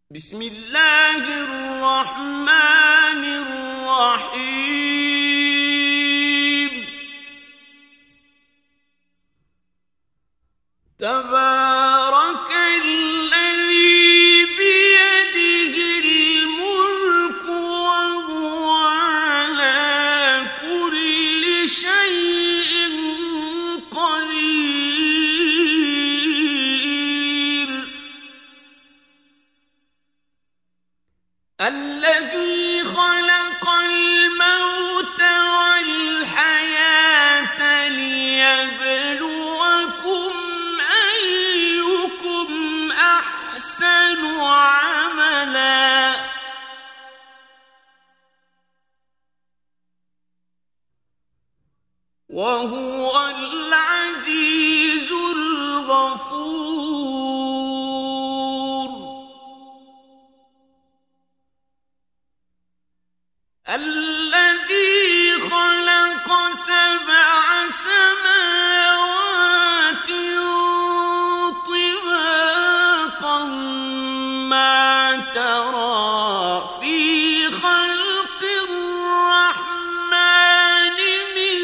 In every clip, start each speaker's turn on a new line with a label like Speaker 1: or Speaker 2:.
Speaker 1: بسم الله الرحمن الرحيم تبارك الذي بيده الملك وهو على كل شيء قدير الذي خلق الموت والحياة ليبلوكم أيكم أحسن عملا وهو العزيز الغفور الذي خلق سبع سماوات طباقا ما ترى في خلق الرحمن من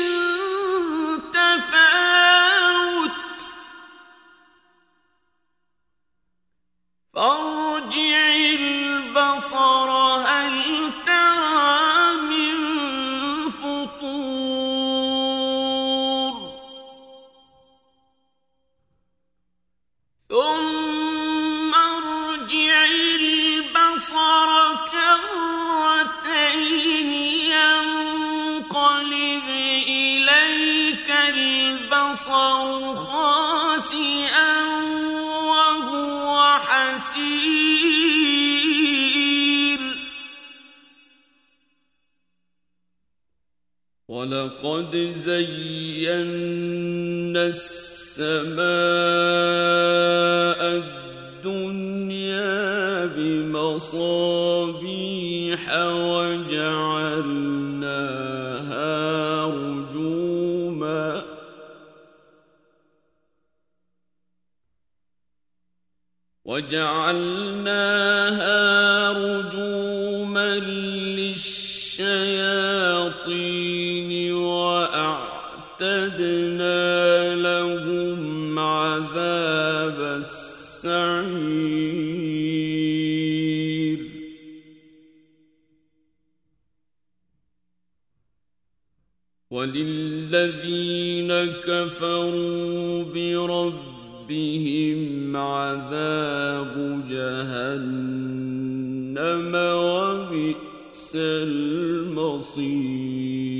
Speaker 1: تفاوت فارجع البصر هل ترى من فطور ثم ارجع البصر كرتين ينقلب إليك البصر خاسئا وهو حسير ولقد زينا السماء الدنيا بمصابيح وجعلناها رجوما للشياطين وأعتدنا لهم عذاب السعير وللذين كفروا بربهم عذاب جهنم وبئس المصير